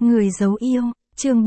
Người giấu yêu, chương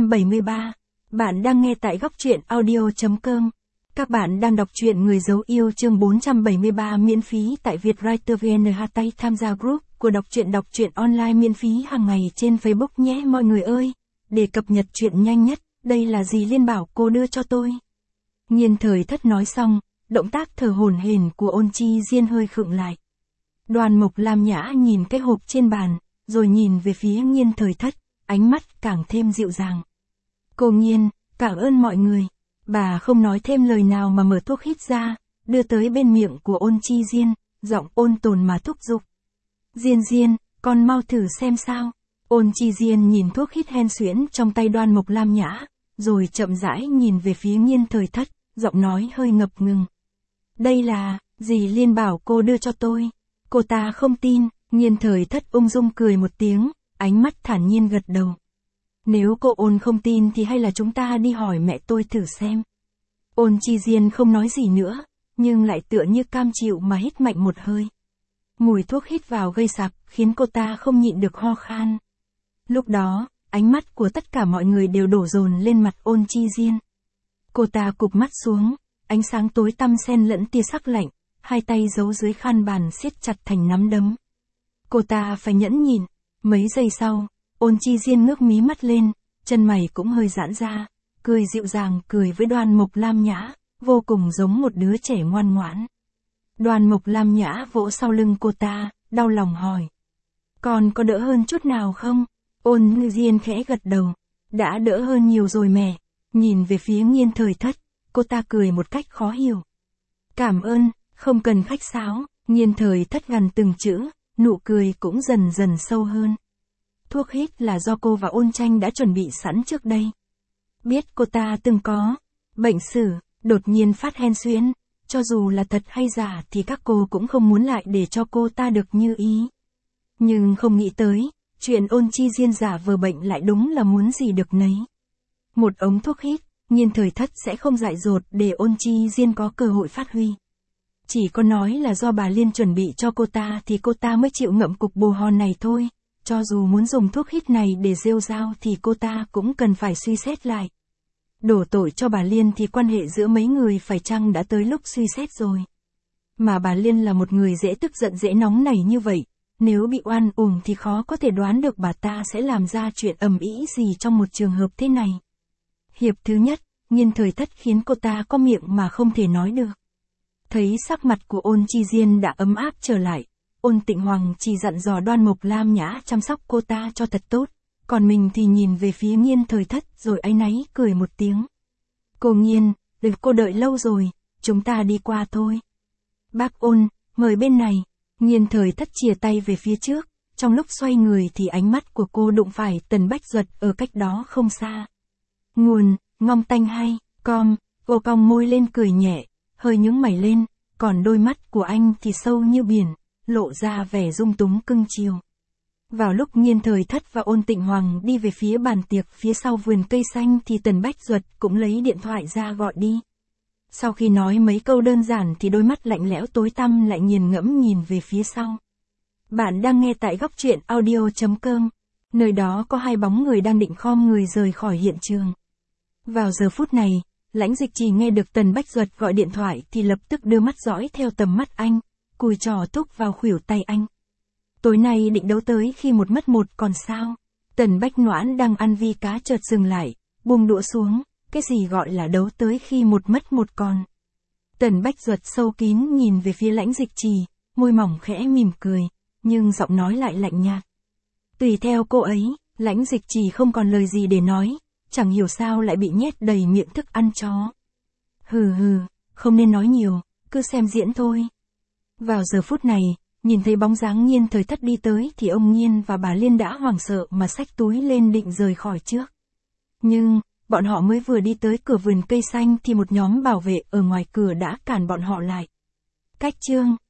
473. Bạn đang nghe tại góc truyện audio.com. Các bạn đang đọc truyện Người giấu yêu chương 473 miễn phí tại Vietwriter VN. Tay tham gia group của đọc truyện online miễn phí hàng ngày trên Facebook nhé mọi người ơi. Để cập nhật truyện nhanh nhất, đây là dì Liên bảo cô đưa cho tôi. Nhiên Thời Thất nói xong, động tác thở hổn hển của Ôn Chi Diên hơi khựng lại. Đoàn Mộc Lam Nhã nhìn cái hộp trên bàn, rồi nhìn về phía Nhiên Thời Thất, ánh mắt càng thêm dịu dàng. Cô Nhiên, cảm ơn mọi người. Bà không nói thêm lời nào mà mở thuốc hít ra, đưa tới bên miệng của Ôn Chi Diên, giọng ôn tồn mà thúc giục. Diên Diên, con mau thử xem sao. Ôn Chi Diên nhìn thuốc hít hen suyễn trong tay Đoàn Mộc Lam Nhã, rồi chậm rãi nhìn về phía Nhiên Thời Thất, giọng nói hơi ngập ngừng. Đây là, dì Liên bảo cô đưa cho tôi. Cô ta không tin. Nhiên Thời Thất ung dung cười một tiếng, ánh mắt thản nhiên gật đầu. Nếu cô Ôn không tin thì hay là chúng ta đi hỏi mẹ tôi thử xem. Ôn Chi Diên không nói gì nữa, nhưng lại tựa như cam chịu mà hít mạnh một hơi. Mùi thuốc hít vào gây sặc, khiến cô ta không nhịn được ho khan. Lúc đó, ánh mắt của tất cả mọi người đều đổ dồn lên mặt Ôn Chi Diên. Cô ta cụp mắt xuống, ánh sáng tối tăm xen lẫn tia sắc lạnh, hai tay giấu dưới khăn bàn siết chặt thành nắm đấm. Cô ta phải nhẫn nhịn. Mấy giây sau, Ôn Chi Diên ngước mí mắt lên, chân mày cũng hơi giãn ra, cười dịu dàng cười với Đoàn Mộc Lam Nhã, vô cùng giống một đứa trẻ ngoan ngoãn. Đoàn Mộc Lam Nhã vỗ sau lưng cô ta, đau lòng hỏi. Còn có đỡ hơn chút nào không? Ôn Diên khẽ gật đầu. Đã đỡ hơn nhiều rồi mẹ. Nhìn về phía Nhiên Thời Thất, cô ta cười một cách khó hiểu. Cảm ơn, không cần khách sáo. Nhiên Thời Thất gằn từng chữ, nụ cười cũng dần dần sâu hơn. Thuốc hít là do cô và Ôn Tranh đã chuẩn bị sẵn trước đây. Biết cô ta từng có bệnh sử, đột nhiên phát hen suyễn, cho dù là thật hay giả thì các cô cũng không muốn lại để cho cô ta được như ý. Nhưng không nghĩ tới, chuyện Ôn Chi Diên giả vờ bệnh lại đúng là muốn gì được nấy. Một ống thuốc hít, Nhiên Thời Thất sẽ không dại dột để Ôn Chi Diên có cơ hội phát huy. Chỉ có nói là do bà Liên chuẩn bị cho cô ta thì cô ta mới chịu ngậm cục bồ hòn này thôi. Cho dù muốn dùng thuốc hít này để rêu rao thì cô ta cũng cần phải suy xét lại. Đổ tội cho bà Liên thì quan hệ giữa mấy người phải chăng đã tới lúc suy xét rồi. Mà bà Liên là một người dễ tức giận dễ nóng nảy như vậy, nếu bị oan uổng thì khó có thể đoán được bà ta sẽ làm ra chuyện ầm ĩ gì trong một trường hợp thế này. Hiệp thứ nhất, Nhiên Thời Thất khiến cô ta có miệng mà không thể nói được. Thấy sắc mặt của Ôn Chi Diên đã ấm áp trở lại, Ôn Tịnh Hoàng chỉ dặn dò Đoàn Mộc Lam Nhã chăm sóc cô ta cho thật tốt, còn mình thì nhìn về phía Nhiên Thời Thất rồi áy náy cười một tiếng. Cô Nhiên, cô đợi lâu rồi, chúng ta đi qua thôi. Bác Ôn, mời bên này. Nhiên Thời Thất chìa tay về phía trước, trong lúc xoay người thì ánh mắt của cô đụng phải Tần Bách Duật ở cách đó không xa. Nguồn, ngong tanh hay, cô cong môi lên cười nhẹ, hơi nhướng mày lên, còn đôi mắt của anh thì sâu như biển, lộ ra vẻ dung túng cưng chiều. Vào lúc Nhiên Thời Thất và Ôn Tịnh Hoàng đi về phía bàn tiệc phía sau vườn cây xanh thì Tần Bách Duật cũng lấy điện thoại ra gọi đi. Sau khi nói mấy câu đơn giản thì đôi mắt lạnh lẽo tối tăm lại nghiền ngẫm nhìn về phía sau. Bạn đang nghe tại góc truyện audio.com. Nơi đó có hai bóng người đang định khom người rời khỏi hiện trường. Vào giờ phút này, Lãnh Dịch Trì nghe được Tần Bách Duật gọi điện thoại thì lập tức đưa mắt dõi theo tầm mắt anh, cùi trỏ thúc vào khuỷu tay anh. Tối nay định đấu tới khi một mất một còn sao? Tần Bách Noãn đang ăn vi cá chợt dừng lại, buông đũa xuống, cái gì gọi là đấu tới khi một mất một còn? Tần Bách Duật sâu kín nhìn về phía Lãnh Dịch Trì, môi mỏng khẽ mỉm cười, nhưng giọng nói lại lạnh nhạt. Tùy theo cô ấy, Lãnh Dịch Trì không còn lời gì để nói, chẳng hiểu sao lại bị nhét đầy miệng thức ăn chó. Hừ, không nên nói nhiều, cứ xem diễn thôi. Vào giờ phút này, nhìn thấy bóng dáng Nhiên Thời Thất đi tới thì ông Nhiên và bà Liên đã hoảng sợ mà xách túi lên định rời khỏi trước. Nhưng, bọn họ mới vừa đi tới cửa vườn cây xanh thì một nhóm bảo vệ ở ngoài cửa đã cản bọn họ lại. Cách chương